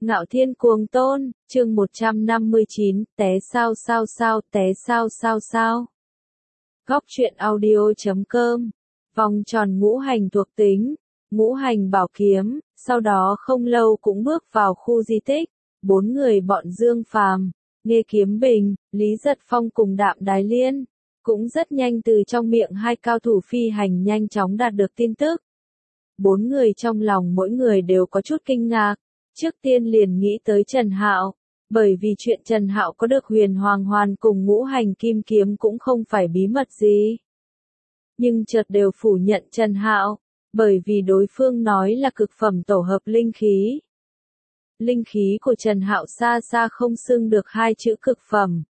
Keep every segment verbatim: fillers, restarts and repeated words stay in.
Ngạo Thiên Cuồng Tôn, chương một trăm năm mươi chín, té sao sao sao, té sao sao sao. Góc truyện audio chấm com, vòng tròn ngũ hành thuộc tính, ngũ hành bảo kiếm, sau đó không lâu cũng bước vào khu di tích, bốn người bọn Dương Phàm, Nghê Kiếm Bình, Lý Giật Phong cùng Đạm Đài Liên, cũng rất nhanh từ trong miệng hai cao thủ phi hành nhanh chóng đạt được tin tức. Bốn người trong lòng mỗi người đều có chút kinh ngạc. Trước tiên liền nghĩ tới Trần Hạo, bởi vì chuyện Trần Hạo có được huyền hoàng hoàn cùng ngũ hành kim kiếm cũng không phải bí mật gì. Nhưng chợt đều phủ nhận Trần Hạo, bởi vì đối phương nói là cực phẩm tổ hợp linh khí. Linh khí của Trần Hạo xa xa không xưng được hai chữ cực phẩm.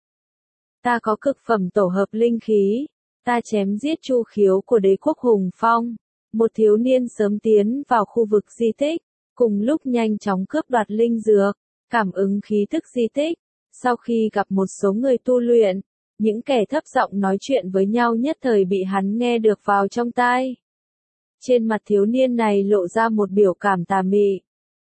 Ta có cực phẩm tổ hợp linh khí, ta chém giết Chu Khiếu của đế quốc Hùng Phong, một thiếu niên sớm tiến vào khu vực di tích. Cùng lúc nhanh chóng cướp đoạt linh dược, cảm ứng khí tức di tích, sau khi gặp một số người tu luyện, những kẻ thấp giọng nói chuyện với nhau nhất thời bị hắn nghe được vào trong tai. Trên mặt thiếu niên này lộ ra một biểu cảm tà mị.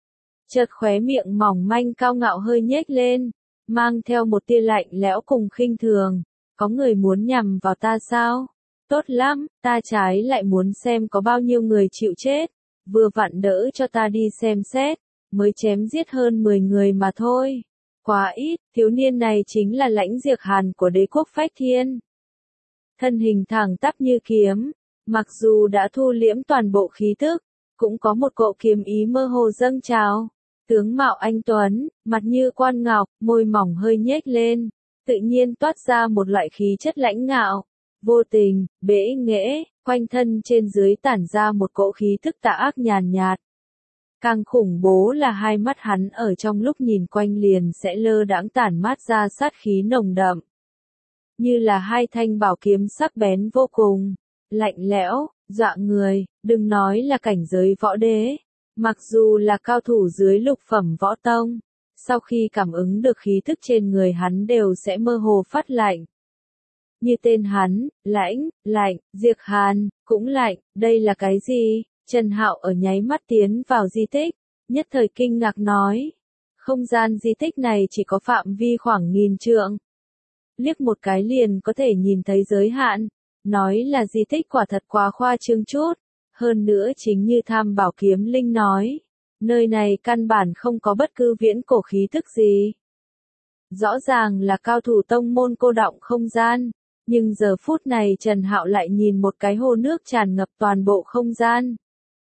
Chợt khóe miệng mỏng manh cao ngạo hơi nhếch lên, mang theo một tia lạnh lẽo cùng khinh thường, có người muốn nhằm vào ta sao? Tốt lắm, ta trái lại muốn xem có bao nhiêu người chịu chết. Vừa vặn đỡ cho ta đi xem xét, mới chém giết hơn mười người mà thôi. Quá ít, thiếu niên này chính là Lãnh Diệc Hàn của đế quốc Phách Thiên. Thân hình thẳng tắp như kiếm, mặc dù đã thu liễm toàn bộ khí tức, cũng có một cỗ kiếm ý mơ hồ dâng trào. Tướng mạo anh tuấn, mặt như quan ngọc, môi mỏng hơi nhếch lên, tự nhiên toát ra một loại khí chất lãnh ngạo, vô tình, bẽ nghễ. Quanh thân trên dưới tản ra một cỗ khí thức tà ác nhàn nhạt. Càng khủng bố là hai mắt hắn ở trong lúc nhìn quanh liền sẽ lơ đãng tản mát ra sát khí nồng đậm. Như là hai thanh bảo kiếm sắc bén vô cùng, lạnh lẽo, dọa người, đừng nói là cảnh giới võ đế. Mặc dù là cao thủ dưới lục phẩm võ tông, sau khi cảm ứng được khí thức trên người hắn đều sẽ mơ hồ phát lạnh. Như tên hắn, Lãnh, lạnh, Diệc Hàn, cũng lạnh, đây là cái gì? Trần Hạo ở nháy mắt tiến vào di tích, nhất thời kinh ngạc nói. Không gian di tích này chỉ có phạm vi khoảng nghìn trượng. Liếc một cái liền có thể nhìn thấy giới hạn, nói là di tích quả thật quá khoa trương chút. Hơn nữa chính như Tham Bảo Kiếm Linh nói, nơi này căn bản không có bất cứ viễn cổ khí thức gì. Rõ ràng là cao thủ tông môn cô đọng không gian. Nhưng giờ phút này Trần Hạo lại nhìn một cái hồ nước tràn ngập toàn bộ không gian.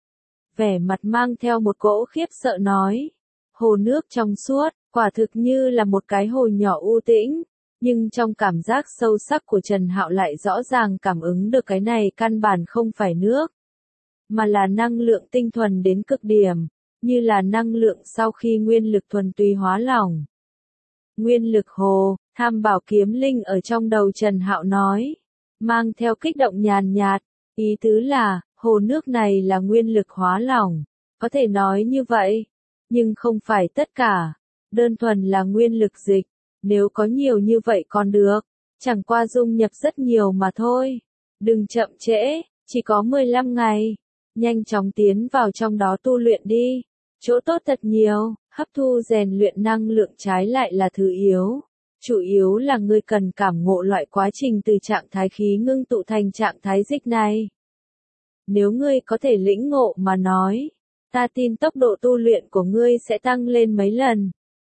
Vẻ mặt mang theo một cỗ khiếp sợ nói. Hồ nước trong suốt, quả thực như là một cái hồ nhỏ u tĩnh. Nhưng trong cảm giác sâu sắc của Trần Hạo lại rõ ràng cảm ứng được cái này căn bản không phải nước. Mà là năng lượng tinh thuần đến cực điểm. Như là năng lượng sau khi nguyên lực thuần túy hóa lỏng. Nguyên lực hồ. Tham Bảo Kiếm Linh ở trong đầu Trần Hạo nói, mang theo kích động nhàn nhạt, ý tứ là, hồ nước này là nguyên lực hóa lỏng, có thể nói như vậy, nhưng không phải tất cả, đơn thuần là nguyên lực dịch, nếu có nhiều như vậy còn được, chẳng qua dung nhập rất nhiều mà thôi, đừng chậm trễ, chỉ có mười lăm ngày, nhanh chóng tiến vào trong đó tu luyện đi, chỗ tốt thật nhiều, hấp thu rèn luyện năng lượng trái lại là thứ yếu. Chủ yếu là ngươi cần cảm ngộ loại quá trình từ trạng thái khí ngưng tụ thành trạng thái dịch này. Nếu ngươi có thể lĩnh ngộ mà nói, ta tin tốc độ tu luyện của ngươi sẽ tăng lên mấy lần.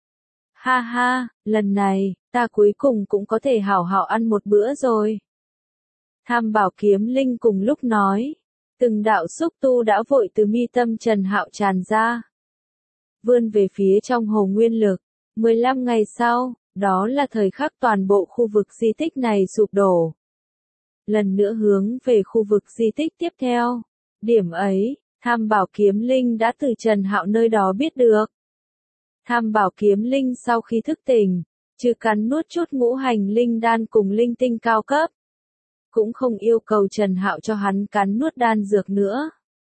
Ha ha, lần này, ta cuối cùng cũng có thể hảo hảo ăn một bữa rồi. Tham Bảo Kiếm Linh cùng lúc nói, từng đạo xúc tu đã vội từ mi tâm Trần Hạo tràn ra. Vươn về phía trong hồ nguyên lực, mười lăm ngày sau. Đó là thời khắc toàn bộ khu vực di tích này sụp đổ. Lần nữa hướng về khu vực di tích tiếp theo. Điểm ấy, Tham Bảo Kiếm Linh đã từ Trần Hạo nơi đó biết được. Tham Bảo Kiếm Linh sau khi thức tỉnh, trừ cắn nuốt chút ngũ hành linh đan cùng linh tinh cao cấp. Cũng không yêu cầu Trần Hạo cho hắn cắn nuốt đan dược nữa.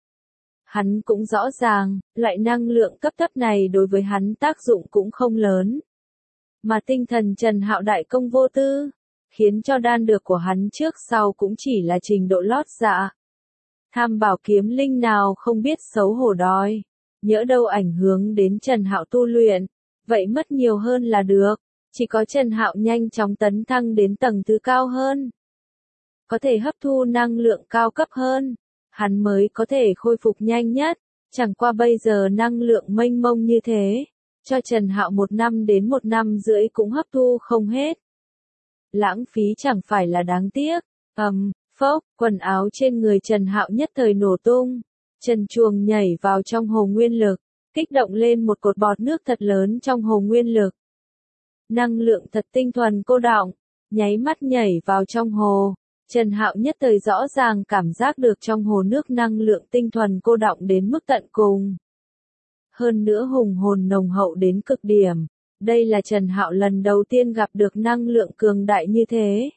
Hắn cũng rõ ràng, loại năng lượng cấp thấp này đối với hắn tác dụng cũng không lớn. Mà tinh thần Trần Hạo đại công vô tư, khiến cho đan dược của hắn trước sau cũng chỉ là trình độ lót dạ. Tham Bảo Kiếm Linh nào không biết xấu hổ đòi, nhỡ đâu ảnh hưởng đến Trần Hạo tu luyện, vậy mất nhiều hơn là được, chỉ có Trần Hạo nhanh chóng tấn thăng đến tầng thứ cao hơn, có thể hấp thu năng lượng cao cấp hơn, hắn mới có thể khôi phục nhanh nhất, chẳng qua bây giờ năng lượng mênh mông như thế, cho Trần Hạo một năm đến một năm rưỡi cũng hấp thu không hết. Lãng phí chẳng phải là đáng tiếc, ầm, phốc, quần áo trên người Trần Hạo nhất thời nổ tung, Trần Chuồng nhảy vào trong hồ nguyên lực, kích động lên một cột bọt nước thật lớn trong hồ nguyên lực. Năng lượng thật tinh thuần cô đọng, nháy mắt nhảy vào trong hồ, Trần Hạo nhất thời rõ ràng cảm giác được trong hồ nước năng lượng tinh thuần cô đọng đến mức tận cùng. Hơn nữa hùng hồn nồng hậu đến cực điểm, đây là Trần Hạo lần đầu tiên gặp được năng lượng cường đại như thế.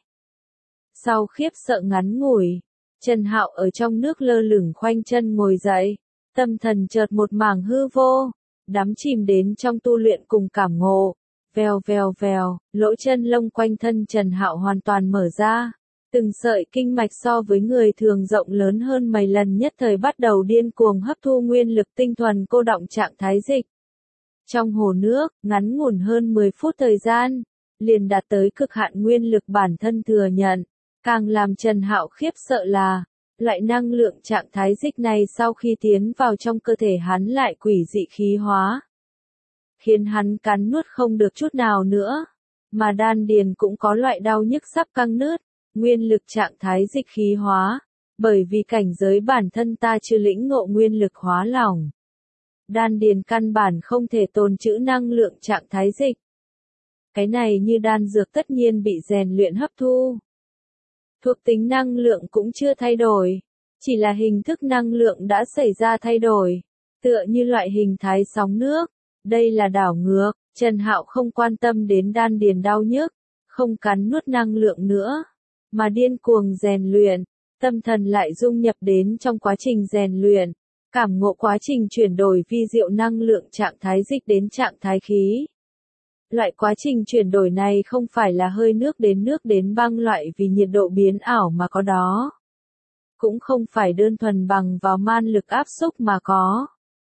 Sau khiếp sợ ngắn ngủi, Trần Hạo ở trong nước lơ lửng khoanh chân ngồi dậy, tâm thần chợt một mảng hư vô, đắm chìm đến trong tu luyện cùng cảm ngộ. Vèo vèo vèo, lỗ chân lông quanh thân Trần Hạo hoàn toàn mở ra, từng sợi kinh mạch so với người thường rộng lớn hơn mấy lần nhất thời bắt đầu điên cuồng hấp thu nguyên lực tinh thuần cô đọng trạng thái dịch. Trong hồ nước, ngắn ngủn hơn mười phút thời gian, liền đạt tới cực hạn nguyên lực bản thân thừa nhận, càng làm Trần Hạo khiếp sợ là, loại năng lượng trạng thái dịch này sau khi tiến vào trong cơ thể hắn lại quỷ dị khí hóa, khiến hắn cắn nuốt không được chút nào nữa, mà đan điền cũng có loại đau nhức sắp căng nứt, nguyên lực trạng thái dịch khí hóa, bởi vì cảnh giới bản thân ta chưa lĩnh ngộ nguyên lực hóa lỏng. Đan điền căn bản không thể tồn trữ năng lượng trạng thái dịch. Cái này như đan dược tất nhiên bị rèn luyện hấp thu. Thuộc tính năng lượng cũng chưa thay đổi, chỉ là hình thức năng lượng đã xảy ra thay đổi, tựa như loại hình thái sóng nước. Đây là đảo ngược, Trần Hạo không quan tâm đến đan điền đau nhức, không cắn nuốt năng lượng nữa, mà điên cuồng rèn luyện, tâm thần lại dung nhập đến trong quá trình rèn luyện, cảm ngộ quá trình chuyển đổi vi diệu năng lượng trạng thái dịch đến trạng thái khí. Loại quá trình chuyển đổi này không phải là hơi nước đến nước đến băng loại vì nhiệt độ biến ảo mà có đó. Cũng không phải đơn thuần bằng vào man lực áp xúc mà có.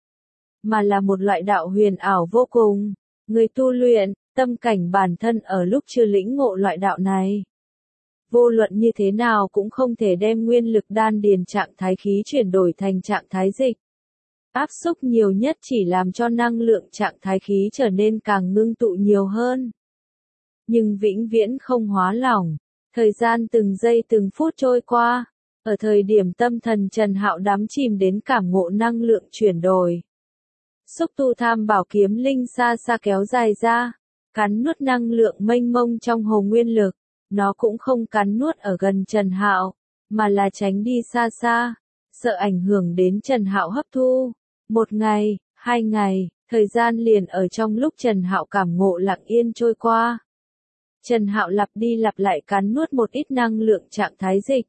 Mà là một loại đạo huyền ảo vô cùng. Người tu luyện, tâm cảnh bản thân ở lúc chưa lĩnh ngộ loại đạo này. Vô luận như thế nào cũng không thể đem nguyên lực đan điền trạng thái khí chuyển đổi thành trạng thái dịch. Áp xúc nhiều nhất chỉ làm cho năng lượng trạng thái khí trở nên càng ngưng tụ nhiều hơn. Nhưng vĩnh viễn không hóa lỏng. Thời gian từng giây từng phút trôi qua. Ở thời điểm tâm thần Trần Hạo đắm chìm đến cảm ngộ năng lượng chuyển đổi. Xúc tu tham bảo kiếm linh xa xa kéo dài ra, cắn nuốt năng lượng mênh mông trong hồ nguyên lực, nó cũng không cắn nuốt ở gần Trần Hạo, mà là tránh đi xa xa, sợ ảnh hưởng đến Trần Hạo hấp thu. Một ngày, hai ngày, thời gian liền ở trong lúc Trần Hạo cảm ngộ lặng yên trôi qua. Trần Hạo lặp đi lặp lại cắn nuốt một ít năng lượng trạng thái dịch.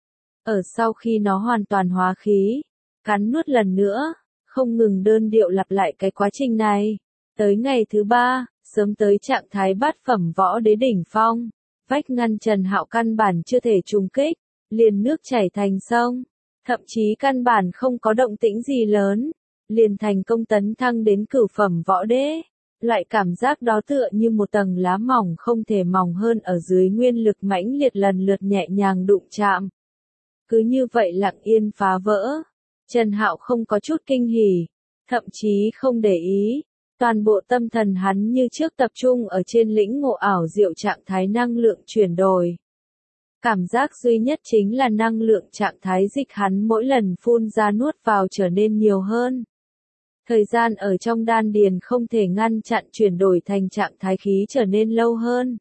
Ở sau khi nó hoàn toàn hóa khí, cắn nuốt lần nữa. Không ngừng đơn điệu lặp lại cái quá trình này. Tới ngày thứ ba, sớm tới trạng thái bát phẩm võ đế đỉnh phong, vách ngăn Trần Hạo căn bản chưa thể trùng kích, liền nước chảy thành sông, thậm chí căn bản không có động tĩnh gì lớn, liền thành công tấn thăng đến cửu phẩm võ đế. Loại cảm giác đó tựa như một tầng lá mỏng không thể mỏng hơn ở dưới nguyên lực mãnh liệt lần lượt nhẹ nhàng đụng chạm. Cứ như vậy lặng yên phá vỡ. Trần Hạo không có chút kinh hỉ, thậm chí không để ý, toàn bộ tâm thần hắn như trước tập trung ở trên lĩnh ngộ ảo diệu trạng thái năng lượng chuyển đổi. Cảm giác duy nhất chính là năng lượng trạng thái dịch hắn mỗi lần phun ra nuốt vào trở nên nhiều hơn. Thời gian ở trong đan điền không thể ngăn chặn chuyển đổi thành trạng thái khí trở nên lâu hơn.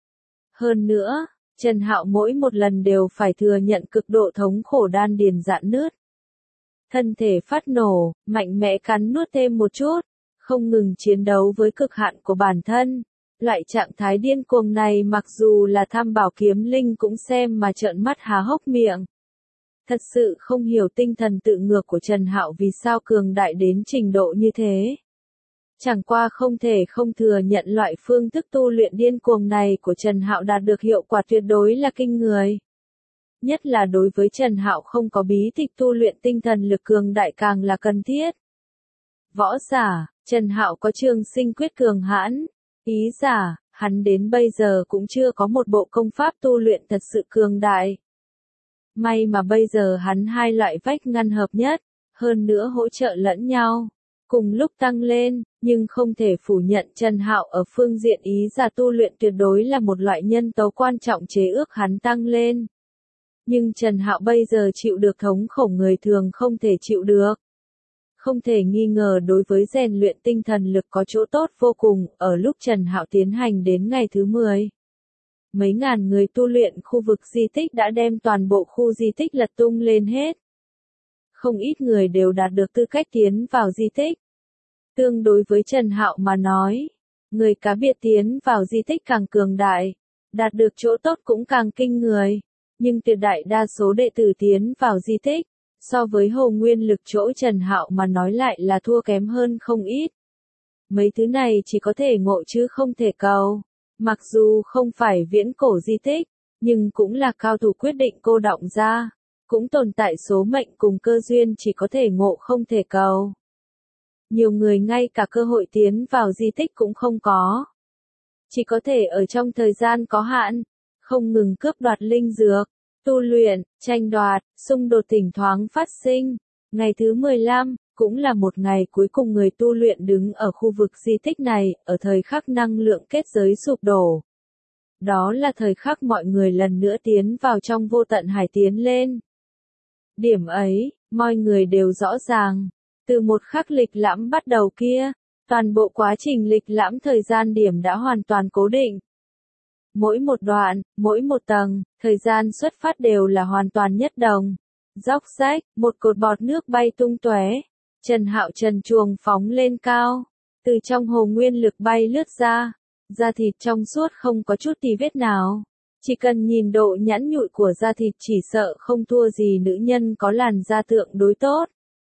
Hơn nữa, Trần Hạo mỗi một lần đều phải thừa nhận cực độ thống khổ đan điền rạn nứt. Thân thể phát nổ, mạnh mẽ cắn nuốt thêm một chút, không ngừng chiến đấu với cực hạn của bản thân. Loại trạng thái điên cuồng này mặc dù là tham bảo kiếm linh cũng xem mà trợn mắt há hốc miệng. Thật sự không hiểu tinh thần tự ngược của Trần Hạo vì sao cường đại đến trình độ như thế. Chẳng qua không thể không thừa nhận loại phương thức tu luyện điên cuồng này của Trần Hạo đạt được hiệu quả tuyệt đối là kinh người. Nhất là đối với Trần Hạo không có bí tịch tu luyện tinh thần lực cường đại càng là cần thiết. Võ giả, Trần Hạo có trường sinh quyết cường hãn. Ý giả, hắn đến bây giờ cũng chưa có một bộ công pháp tu luyện thật sự cường đại. May mà bây giờ hắn hai loại vách ngăn hợp nhất, hơn nữa hỗ trợ lẫn nhau, cùng lúc tăng lên, nhưng không thể phủ nhận Trần Hạo ở phương diện ý giả tu luyện tuyệt đối là một loại nhân tố quan trọng chế ước hắn tăng lên. Nhưng Trần Hạo bây giờ chịu được thống khổ người thường không thể chịu được. Không thể nghi ngờ đối với rèn luyện tinh thần lực có chỗ tốt vô cùng, ở lúc Trần Hạo tiến hành đến ngày thứ mười. Mấy ngàn người tu luyện khu vực di tích đã đem toàn bộ khu di tích lật tung lên hết. Không ít người đều đạt được tư cách tiến vào di tích. Tương đối với Trần Hạo mà nói, người cá biệt tiến vào di tích càng cường đại, đạt được chỗ tốt cũng càng kinh người. Nhưng tuyệt đại đa số đệ tử tiến vào di tích, so với hồ nguyên lực chỗ Trần Hạo mà nói lại là thua kém hơn không ít. Mấy thứ này chỉ có thể ngộ chứ không thể cầu. Mặc dù không phải viễn cổ di tích, nhưng cũng là cao thủ quyết định cô đọng ra. Cũng tồn tại số mệnh cùng cơ duyên chỉ có thể ngộ không thể cầu. Nhiều người ngay cả cơ hội tiến vào di tích cũng không có. Chỉ có thể ở trong thời gian có hạn, không ngừng cướp đoạt linh dược, tu luyện, tranh đoạt, xung đột thỉnh thoảng phát sinh. Ngày thứ mười lăm, cũng là một ngày cuối cùng người tu luyện đứng ở khu vực di tích này, ở thời khắc năng lượng kết giới sụp đổ. Đó là thời khắc mọi người lần nữa tiến vào trong vô tận hải tiến lên. Điểm ấy, mọi người đều rõ ràng. Từ một khắc lịch lãm bắt đầu kia, toàn bộ quá trình lịch lãm thời gian điểm đã hoàn toàn cố định. Mỗi một đoạn, mỗi một tầng, thời gian xuất phát đều là hoàn toàn nhất đồng. Róc rách, một cột bọt nước bay tung tóe. Trần Hạo trần truồng phóng lên cao. Từ trong hồ nguyên lực bay lướt ra. Da thịt trong suốt không có chút tì vết nào. Chỉ cần nhìn độ nhẵn nhụi của da thịt chỉ sợ không thua gì nữ nhân có làn da tượng đối tốt.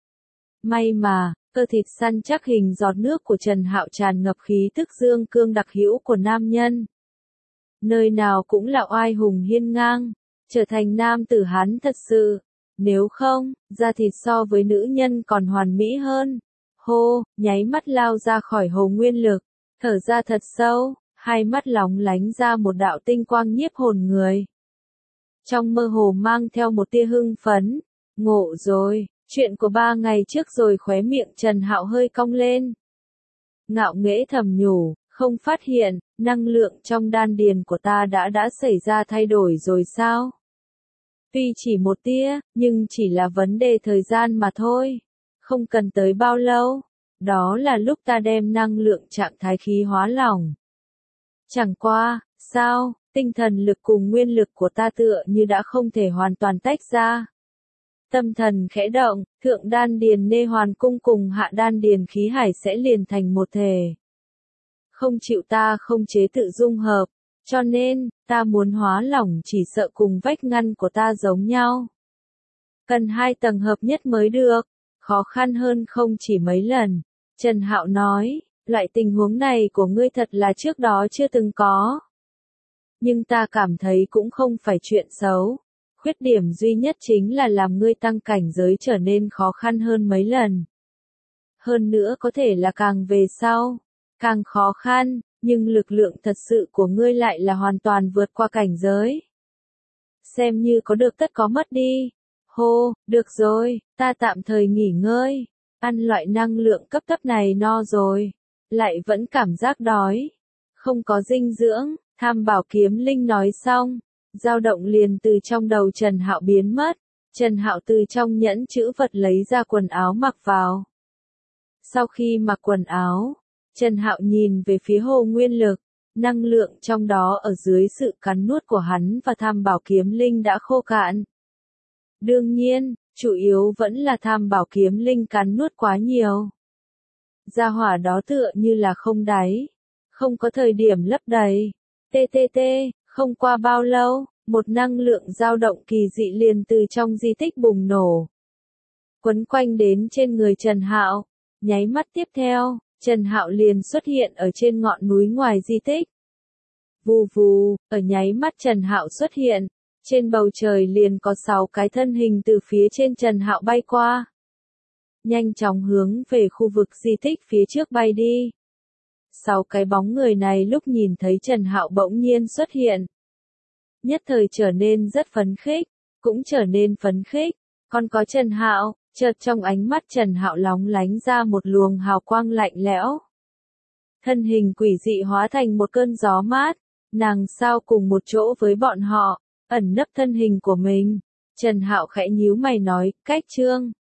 May mà, cơ thịt săn chắc hình giọt nước của Trần Hạo tràn ngập khí tức dương cương đặc hữu của nam nhân. Nơi nào cũng là oai hùng hiên ngang, trở thành nam tử Hán thật sự. Nếu không, da thịt so với nữ nhân còn hoàn mỹ hơn. Hô, nháy mắt lao ra khỏi hồ nguyên lực, thở ra thật sâu, hai mắt lóng lánh ra một đạo tinh quang nhiếp hồn người. Trong mơ hồ mang theo một tia hưng phấn, ngộ rồi, chuyện của ba ngày trước rồi. Khóe miệng Trần Hạo hơi cong lên. Ngạo nghễ thầm nhủ, không phát hiện, năng lượng trong đan điền của ta đã đã xảy ra thay đổi rồi sao? Tuy chỉ một tia, nhưng chỉ là vấn đề thời gian mà thôi. Không cần tới bao lâu. Đó là lúc ta đem năng lượng trạng thái khí hóa lỏng. Chẳng qua, sao, tinh thần lực cùng nguyên lực của ta tựa như đã không thể hoàn toàn tách ra. Tâm thần khẽ động, thượng đan điền nê hoàn cung cùng hạ đan điền khí hải sẽ liền thành một thể. Không chịu ta không chế tự dung hợp, cho nên, ta muốn hóa lỏng chỉ sợ cùng vách ngăn của ta giống nhau. Cần hai tầng hợp nhất mới được, khó khăn hơn không chỉ mấy lần. Trần Hạo nói, loại tình huống này của ngươi thật là trước đó chưa từng có. Nhưng ta cảm thấy cũng không phải chuyện xấu. Khuyết điểm duy nhất chính là làm ngươi tăng cảnh giới trở nên khó khăn hơn mấy lần. Hơn nữa có thể là càng về sau, càng khó khăn, nhưng lực lượng thật sự của ngươi lại là hoàn toàn vượt qua cảnh giới. Xem như có được tất có mất đi. Hô, được rồi, ta tạm thời nghỉ ngơi. Ăn loại năng lượng cấp thấp này no rồi. Lại vẫn cảm giác đói. Không có dinh dưỡng, Tham Bảo Kiếm Linh nói xong. Dao động liền từ trong đầu Trần Hạo biến mất. Trần Hạo từ trong nhẫn chữ vật lấy ra quần áo mặc vào. Sau khi mặc quần áo, Trần Hạo nhìn về phía hồ nguyên lực, năng lượng trong đó ở dưới sự cắn nuốt của hắn và Tham Bảo Kiếm Linh đã khô cạn. Đương nhiên, chủ yếu vẫn là Tham Bảo Kiếm Linh cắn nuốt quá nhiều. Gia hỏa đó tựa như là không đáy, không có thời điểm lấp đầy. tê tê tê, không qua bao lâu, một năng lượng dao động kỳ dị liền từ trong di tích bùng nổ. Quấn quanh đến trên người Trần Hạo, nháy mắt tiếp theo, Trần Hạo liền xuất hiện ở trên ngọn núi ngoài di tích. Vù vù, ở nháy mắt Trần Hạo xuất hiện, trên bầu trời liền có sáu cái thân hình từ phía trên Trần Hạo bay qua. nhanh chóng hướng về khu vực di tích phía trước bay đi. Sáu cái bóng người này lúc nhìn thấy Trần Hạo bỗng nhiên xuất hiện, nhất thời trở nên rất phấn khích, cũng trở nên phấn khích. Còn có Trần Hạo, chợt trong ánh mắt Trần Hạo lóng lánh ra một luồng hào quang lạnh lẽo. Thân hình quỷ dị hóa thành một cơn gió mát, nàng sao cùng một chỗ với bọn họ, ẩn nấp thân hình của mình. Trần Hạo khẽ nhíu mày nói, cách Trương